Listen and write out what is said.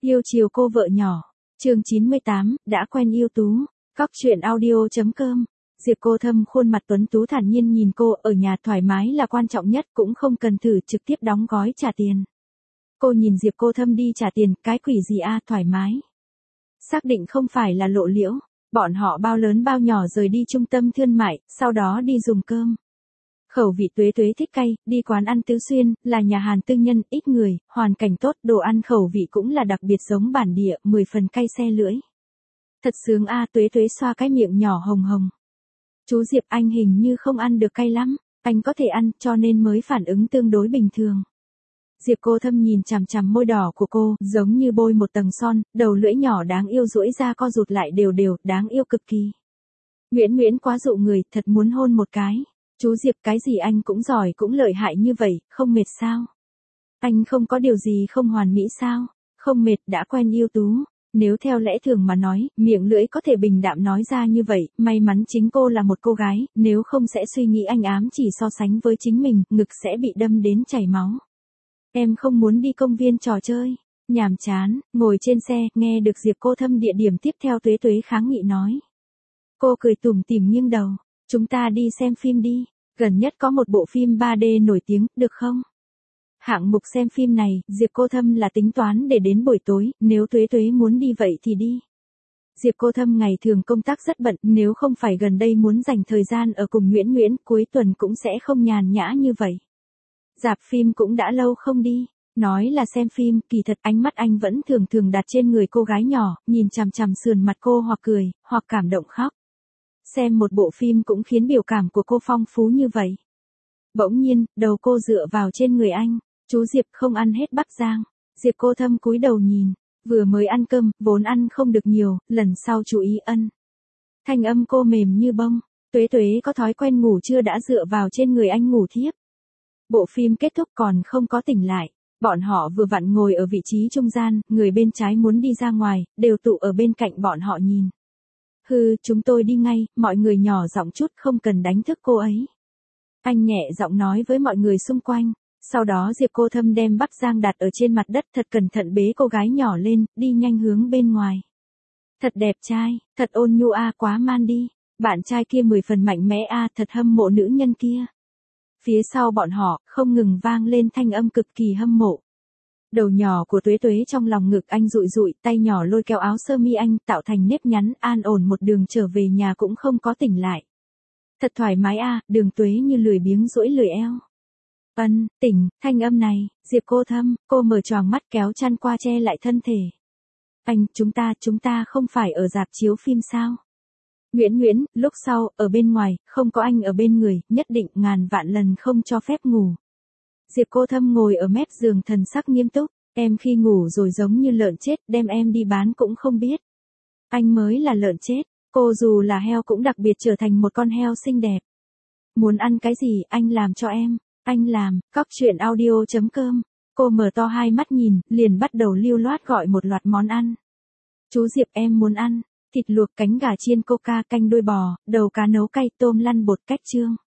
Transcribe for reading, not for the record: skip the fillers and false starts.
Yêu chiều cô vợ nhỏ. Chương 98, đã quen yêu tú. Cóc truyện audio.com. Diệp Cô Thâm khuôn mặt tuấn tú thản nhiên nhìn cô, ở nhà thoải mái là quan trọng nhất, cũng không cần thử, trực tiếp đóng gói trả tiền. Cô nhìn Diệp Cô Thâm đi trả tiền, cái quỷ gì a, thoải mái. Xác định không phải là lộ liễu. Bọn họ bao lớn bao nhỏ rời đi trung tâm thương mại, sau đó đi dùng cơm. Khẩu vị Tuế Tuế thích cay, đi quán ăn Tứ Xuyên, là nhà hàng tư nhân, ít người, hoàn cảnh tốt, đồ ăn khẩu vị cũng là đặc biệt giống bản địa, 10 phần cay xe lưỡi. Thật sướng a, Tuế Tuế xoa cái miệng nhỏ hồng hồng. Chú Diệp, anh hình như không ăn được cay lắm, anh có thể ăn, cho nên mới phản ứng tương đối bình thường. Diệp Cô Thâm nhìn chằm chằm môi đỏ của cô, giống như bôi một tầng son, đầu lưỡi nhỏ đáng yêu duỗi ra co rụt lại đều đều, đáng yêu cực kỳ. Nguyễn Nguyễn quá dụ người, thật muốn hôn một cái. Chú Diệp, cái gì anh cũng giỏi cũng lợi hại như vậy, không mệt sao? Anh không có điều gì không hoàn mỹ sao? Không mệt, đã quen yêu tú. Nếu theo lẽ thường mà nói, miệng lưỡi có thể bình đạm nói ra như vậy, may mắn chính cô là một cô gái, nếu không sẽ suy nghĩ anh ám chỉ so sánh với chính mình, ngực sẽ bị đâm đến chảy máu. Em không muốn đi công viên trò chơi. Nhàm chán, ngồi trên xe, nghe được Diệp Cô Thâm địa điểm tiếp theo Tuế Tuế kháng nghị nói. Cô cười tủm tỉm nghiêng đầu. Chúng ta đi xem phim đi. Gần nhất có một bộ phim 3D nổi tiếng, được không? Hạng mục xem phim này, Diệp Cô Thâm là tính toán để đến buổi tối, nếu Tuế Tuế muốn đi vậy thì đi. Diệp Cô Thâm ngày thường công tác rất bận, nếu không phải gần đây muốn dành thời gian ở cùng Nguyễn Nguyễn, cuối tuần cũng sẽ không nhàn nhã như vậy. Rạp phim cũng đã lâu không đi. Nói là xem phim, kỳ thật ánh mắt anh vẫn thường thường đặt trên người cô gái nhỏ, nhìn chằm chằm sườn mặt cô hoặc cười, hoặc cảm động khóc. Xem một bộ phim cũng khiến biểu cảm của cô phong phú như vậy. Bỗng nhiên, đầu cô dựa vào trên người anh. Chú Diệp không ăn hết bắp rang. Diệp Cô Thâm cúi đầu nhìn. Vừa mới ăn cơm, vốn ăn không được nhiều, lần sau chú ý ân. Thanh âm cô mềm như bông. Tuế Tuế có thói quen ngủ trưa đã dựa vào trên người anh ngủ thiếp. Bộ phim kết thúc còn không có tỉnh lại. Bọn họ vừa vặn ngồi ở vị trí trung gian, người bên trái muốn đi ra ngoài, đều tụ ở bên cạnh bọn họ nhìn. Hừ, chúng tôi đi ngay, mọi người nhỏ giọng chút, không cần đánh thức cô ấy. Anh nhẹ giọng nói với mọi người xung quanh. Sau đó Diệp Cô Thâm đem bắp rang đặt ở trên mặt đất, thật cẩn thận bế cô gái nhỏ lên, đi nhanh hướng bên ngoài. Thật đẹp trai, thật ôn nhu a, quá man đi. Bạn trai kia 10 phần mạnh mẽ a, thật hâm mộ nữ nhân kia. Phía sau bọn họ, không ngừng vang lên thanh âm cực kỳ hâm mộ. Đầu nhỏ của Tuế Tuế trong lòng ngực anh rụi rụi, tay nhỏ lôi kéo áo sơ mi anh, tạo thành nếp nhắn, an ổn một đường trở về nhà cũng không có tỉnh lại. Thật thoải mái a, Đường Tuế như lười biếng duỗi lười eo. Tỉnh, thanh âm này, Diệp Cô Thâm, cô mở choàng mắt kéo chăn qua che lại thân thể. Anh, chúng ta không phải ở rạp chiếu phim sao? Nguyễn Nguyễn, lúc sau, ở bên ngoài, không có anh ở bên người, nhất định ngàn vạn lần không cho phép ngủ. Diệp Cô Thâm ngồi ở mép giường thần sắc nghiêm túc, em khi ngủ rồi giống như lợn chết, đem em đi bán cũng không biết. Anh mới là lợn chết, cô dù là heo cũng đặc biệt trở thành một con heo xinh đẹp. Muốn ăn cái gì, anh làm cho em, anh làm, cóc truyện audio.com. Cô mở to hai mắt nhìn, liền bắt đầu lưu loát gọi một loạt món ăn. Chú Diệp, em muốn ăn thịt luộc, cánh gà chiên coca, canh đuôi bò, đầu cá nấu cay, tôm lăn bột cách trương.